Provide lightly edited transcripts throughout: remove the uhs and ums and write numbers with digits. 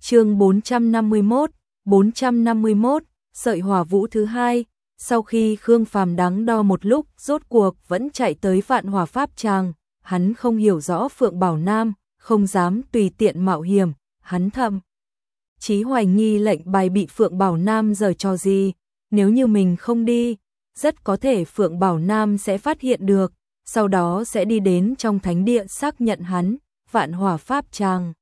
Chương 451, sợi hỏa vũ thứ hai. Sau khi Khương Phàm đắn đo một lúc, rốt cuộc vẫn chạy tới Vạn Hỏa Pháp Tràng. Hắn không hiểu rõ Phượng Bảo Nam, không dám tùy tiện mạo hiểm, hắn thậm chí hoài nghi lệnh bài bị Phượng Bảo Nam giở trò gì. Nếu như mình không đi, rất có thể Phượng Bảo Nam sẽ phát hiện được, sau đó sẽ đi đến trong thánh địa xác nhận hắn. Vạn Hỏa Pháp Tràng,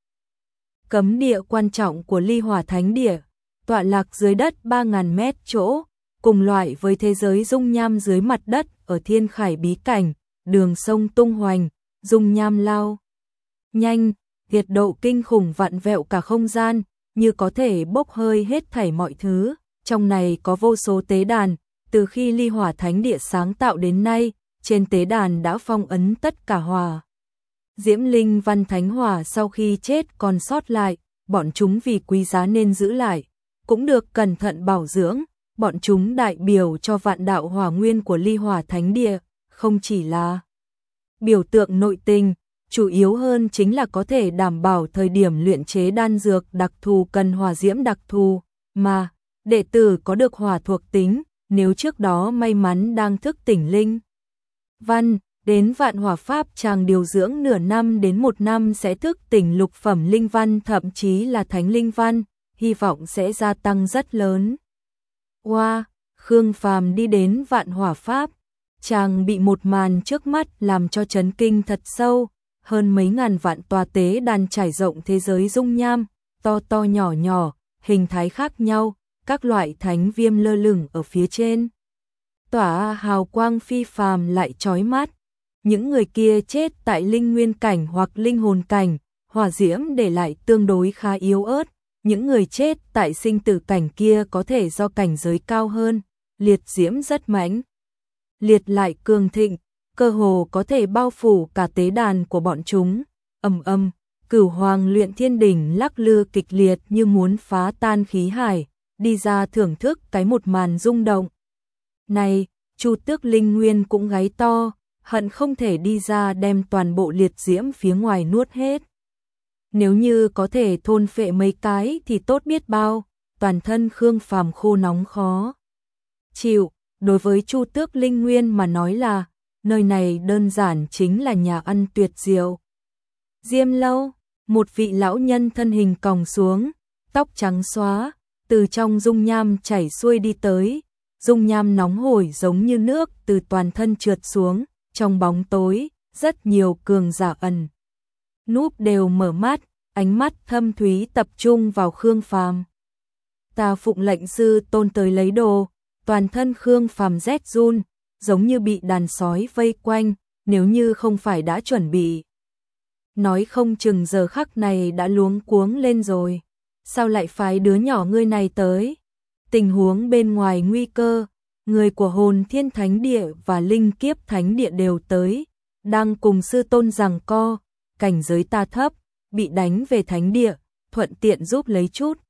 cấm địa quan trọng của Ly Hỏa Thánh Địa, tọa lạc dưới đất 3.000 mét chỗ, cùng loại với thế giới dung nham dưới mặt đất ở Thiên Khải bí cảnh, đường sông tung hoành, dung nham lao nhanh, nhiệt độ kinh khủng vặn vẹo cả không gian, như có thể bốc hơi hết thảy mọi thứ. Trong này có vô số tế đàn, từ khi Ly Hỏa Thánh Địa sáng tạo đến nay, trên tế đàn đã phong ấn tất cả hỏa diễm linh văn thánh hỏa sau khi chết còn sót lại, bọn chúng vì quý giá nên giữ lại, cũng được cẩn thận bảo dưỡng. Bọn chúng đại biểu cho vạn đạo hỏa nguyên của Ly Hỏa Thánh Địa, không chỉ là biểu tượng nội tình, chủ yếu hơn chính là có thể đảm bảo thời điểm luyện chế đan dược đặc thù cần hỏa diễm đặc thù, mà đệ tử có được hỏa thuộc tính, nếu trước đó may mắn đang thức tỉnh linh văn, đến Vạn Hỏa Pháp Tràng điều dưỡng nửa năm đến 1 năm sẽ thức tỉnh lục phẩm linh văn, thậm chí là thánh linh văn, hy vọng sẽ gia tăng rất lớn. Wow, Khương Phàm đi đến Vạn Hỏa Pháp Tràng bị một màn trước mắt làm cho chấn kinh thật sâu. Hơn mấy ngàn vạn tòa tế đàn trải rộng thế giới dung nham, to to nhỏ nhỏ, hình thái khác nhau, các loại thánh viêm lơ lửng ở phía trên, tỏa hào quang phi phàm lại chói mắt. Những người kia chết tại linh nguyên cảnh hoặc linh hồn cảnh, hỏa diễm để lại tương đối khá yếu ớt. Những người chết tại sinh tử cảnh kia có thể do cảnh giới cao hơn, liệt diễm rất mãnh liệt lại cường thịnh, cơ hồ có thể bao phủ cả tế đàn của bọn chúng. Ầm ầm, Cửu Hoàng Luyện Thiên Đỉnh lắc lư kịch liệt như muốn phá tan khí hải, đi ra thưởng thức cái một màn rung động này. Chu Tước Linh Nguyên cũng gáy to, hận không thể đi ra đem toàn bộ liệt diễm phía ngoài nuốt hết. Nếu như có thể thôn phệ mấy cái thì tốt biết bao. Toàn thân Khương Phàm khô nóng khó chịu. Đối với Chu Tước Linh Nguyên mà nói là, nơi này đơn giản chính là nhà ăn tuyệt diệu. Diêm Lâu, một vị lão nhân thân hình còng xuống, tóc trắng xóa, từ trong dung nham chảy xuôi đi tới. Dung nham nóng hổi giống như nước từ toàn thân trượt xuống, trong bóng tối, rất nhiều cường giả ẩn núp đều mở mắt, ánh mắt thâm thúy tập trung vào Khương Phàm. Ta phụng lệnh sư tôn tới lấy đồ. Toàn thân Khương Phàm rét run, giống như bị đàn sói vây quanh, nếu như không phải đã chuẩn bị, nói không chừng giờ khắc này đã luống cuống lên rồi. Sao lại phái đứa nhỏ ngươi này tới? Tình huống bên ngoài nguy cơ, người của Hồn Thiên Thánh Địa và Linh Kiếp Thánh Địa đều tới, đang cùng sư tôn giằng co, cảnh giới ta thấp, bị đánh về thánh địa, thuận tiện giúp lấy chút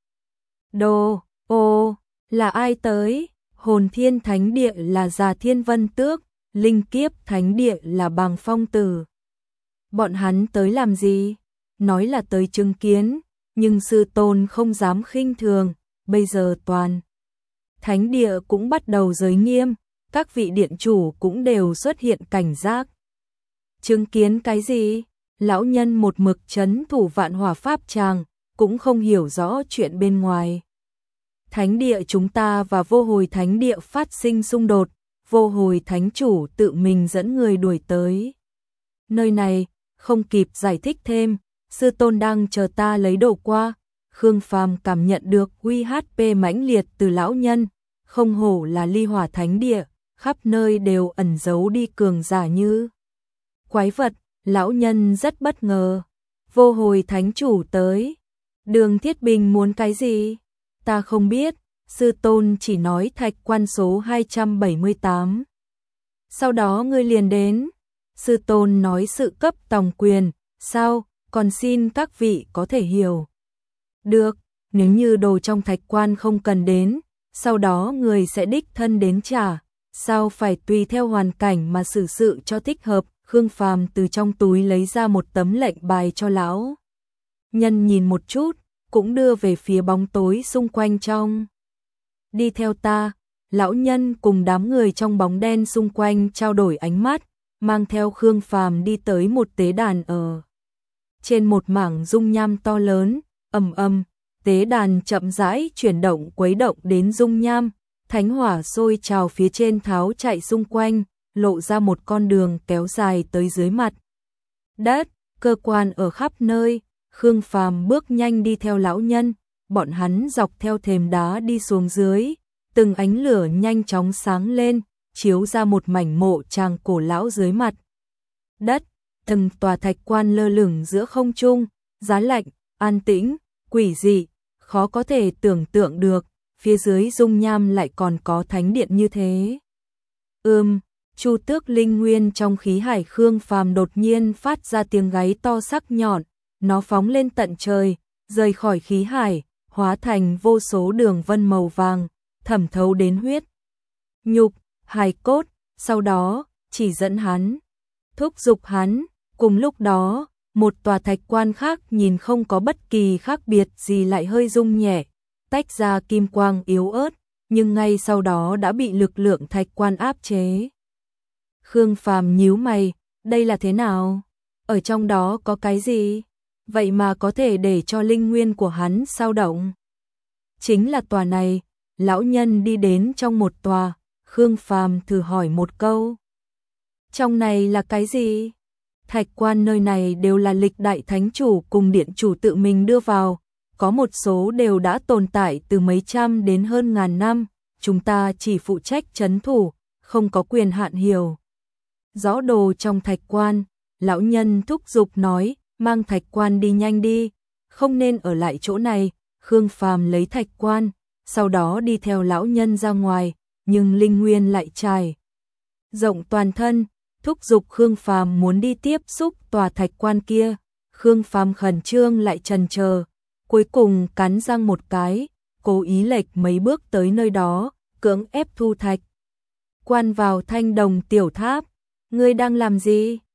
đồ. Ô, là ai tới? Hồn Thiên Thánh Địa là Già Thiên Vân Tước, Linh Kiếp Thánh Địa là Bàng Phong Tử. Bọn hắn tới làm gì? Nói là tới chứng kiến, nhưng sư tôn không dám khinh thường, bây giờ toàn Thánh Địa cũng bắt đầu giới nghiêm, các vị điện chủ cũng đều xuất hiện cảnh giác. Chứng kiến cái gì? Lão nhân một mực trấn thủ Vạn Hỏa Pháp Tràng, cũng không hiểu rõ chuyện bên ngoài. Thánh địa chúng ta và Vô Hồi Thánh Địa phát sinh xung đột, Vô Hồi Thánh Chủ tự mình dẫn người đuổi tới nơi này, không kịp giải thích thêm, sư tôn đang chờ ta lấy đồ qua. Khương Phàm cảm nhận được UHP mãnh liệt từ lão nhân, không hổ là Ly Hỏa Thánh Địa, khắp nơi đều ẩn giấu đi cường giả như quái vật. Lão nhân rất bất ngờ. Vô Hồi Thánh Chủ tới. Đường Thiết Bình muốn cái gì? Ta không biết, sư tôn chỉ nói thạch quan số 278. Sau đó ngươi liền đến. Sư tôn nói sự cấp tòng quyền, sao, còn xin các vị có thể hiểu. Được, nếu như đồ trong thạch quan không cần đến, sau đó người sẽ đích thân đến trả, sao phải tùy theo hoàn cảnh mà xử sự cho thích hợp. Khương Phàm từ trong túi lấy ra một tấm lệnh bài cho lão nhân nhìn một chút, cũng đưa về phía bóng tối xung quanh trong. Đi theo ta, lão nhân cùng đám người trong bóng đen xung quanh trao đổi ánh mắt, mang theo Khương Phàm đi tới một tế đàn ở trên một mảng dung nham to lớn, ầm ầm, tế đàn chậm rãi chuyển động quấy động đến dung nham, thánh hỏa sôi trào phía trên tháo chạy xung quanh, lộ ra một con đường kéo dài tới dưới mặt đất, cơ quan ở khắp nơi. Khương Phàm bước nhanh đi theo lão nhân, bọn hắn dọc theo thềm đá đi xuống dưới, từng ánh lửa nhanh chóng sáng lên, chiếu ra một mảnh mộ tràng cổ lão dưới mặt đất, từng tòa thạch quan lơ lửng giữa không trung, giá lạnh, an tĩnh, quỷ dị, khó có thể tưởng tượng được, phía dưới dung nham lại còn có thánh điện như thế. Chu tước linh nguyên trong khí hải. Khương Phàm đột nhiên phát ra tiếng gáy to sắc nhọn, nó phóng lên tận trời, rời khỏi khí hải, hóa thành vô số đường vân màu vàng, thẩm thấu đến huyết nhục, hài cốt, sau đó chỉ dẫn hắn, thúc giục hắn. Cùng lúc đó, một tòa thạch quan khác nhìn không có bất kỳ khác biệt gì lại hơi rung nhẹ, tách ra kim quang yếu ớt, nhưng ngay sau đó đã bị lực lượng thạch quan áp chế. Khương Phàm nhíu mày, đây là thế nào? Ở trong đó có cái gì? Vậy mà có thể để cho linh nguyên của hắn dao động. Chính là tòa này, lão nhân đi đến trong một tòa, Khương Phàm thử hỏi một câu. Trong này là cái gì? Thạch quan nơi này đều là lịch đại thánh chủ cùng điện chủ tự mình đưa vào, có một số đều đã tồn tại từ mấy trăm đến hơn ngàn năm, chúng ta chỉ phụ trách trấn thủ, không có quyền hạn hiểu rõ đồ trong thạch quan. Lão nhân thúc giục nói, mang thạch quan đi nhanh đi, không nên ở lại chỗ này. Khương Phàm lấy thạch quan, sau đó đi theo lão nhân ra ngoài, nhưng linh nguyên lại trải rộng toàn thân, thúc giục Khương Phàm muốn đi tiếp xúc tòa thạch quan kia. Khương Phàm khẩn trương lại chần chờ, cuối cùng cắn răng một cái, cố ý lệch mấy bước tới nơi đó, cưỡng ép thu thạch quan vào thanh đồng tiểu tháp. Ngươi đang làm gì?